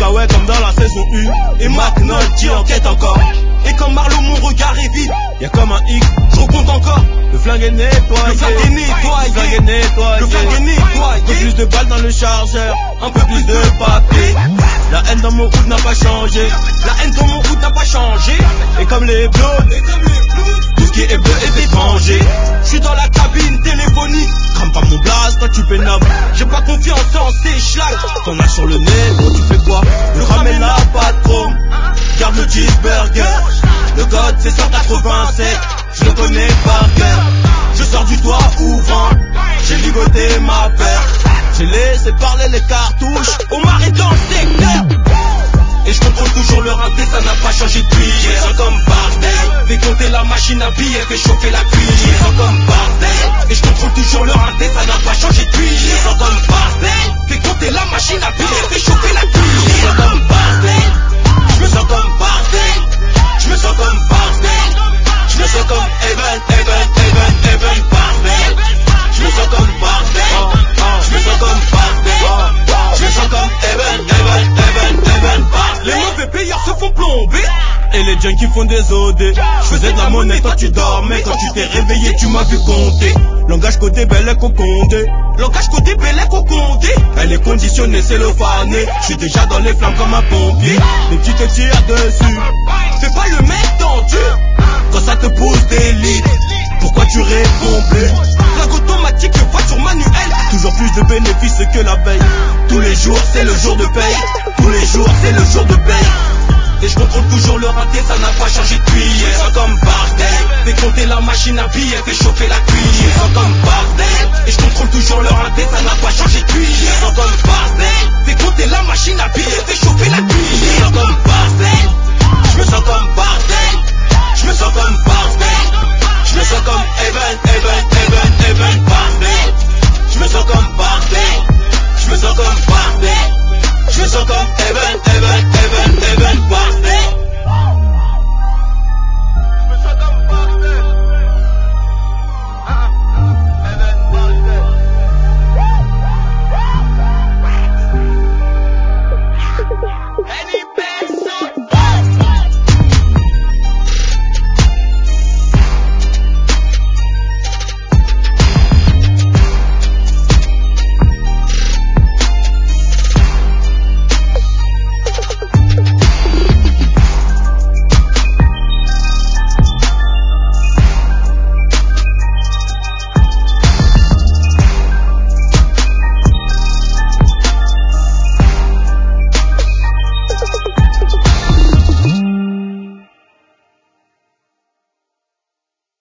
Ah ouais, comme dans la saison 1. Et McNulty enquête encore. Et quand Marlowe, mon regard est vide, y'a comme un X, je recompte encore. Le flingue est nettoyé. Le flingue est nettoyé. Le flingue est nettoyé. Le flingue est nettoyé. Un peu plus de balles dans le chargeur, un peu plus de papier. La haine dans mon hood n'a pas changé. La haine dans mon hood n'a pas changé. Et comme les bleus, tout ce qui est bleu est étranger. J'suis dans la cabine téléphonique. Crame pas mon blast, toi tu pénables. J'ai pas confiance en ces schlags. T'en as sur le nez, toi tu fais quoi? Le ramène la patron. Garde le cheeseburger. Le code c'est 187. Je le connais par cœur. Je sors du toit ouvrant. J'ai ligoté ma paire. J'ai laissé parler les cartouches. Omar est dans le secteur. Et je contrôle toujours le raté, ça n'a pas changé depuis hier. Je sens comme bordel. Fais compter la machine à billets, fais chauffer la cuillère. Je sens comme bordel. Et je contrôle toujours le raté, ça n'a pas changé depuis hier. Je sens comme bordel. Fais compter la machine à billets, fais chauffer la cuillère. Je me sens comme bordel. Je me sens comme bordel. Je me sens comme bordel. Je me sens comme Even bordel. Je me sens comme bordel. Je me sens comme bordel. Je me sens comme Even bordel. Les mauvais payeurs se font plomber. Et les junkies font des OD. Je faisais de la monnaie, toi tu dormais. Quand tu t'es réveillé, tu m'as vu compter. Langage côté bel et cocondé. Langage côté bel et cocondé. Elle est conditionnée, c'est le fané. Je suis déjà dans les flammes comme un pompier. Les petits te tirent dessus. Fais pas le mec tendu. Quand ça te pose des litres, pourquoi tu réponds plus? Flag automatique, voiture manuelle. Toujours plus de bénéfices que la veille. Tous les jours c'est le jour de paye. Tous les jours c'est le jour de paye. Et je contrôle toujours le raté, ça n'a pas changé depuis hier. Je sens comme bordel. Fais compter la machine à billets, fais chauffer la cuillère. Je sens comme bordel. Et je contrôle toujours le raté, ça n'a pas changé depuis hier. Je sens comme bordel.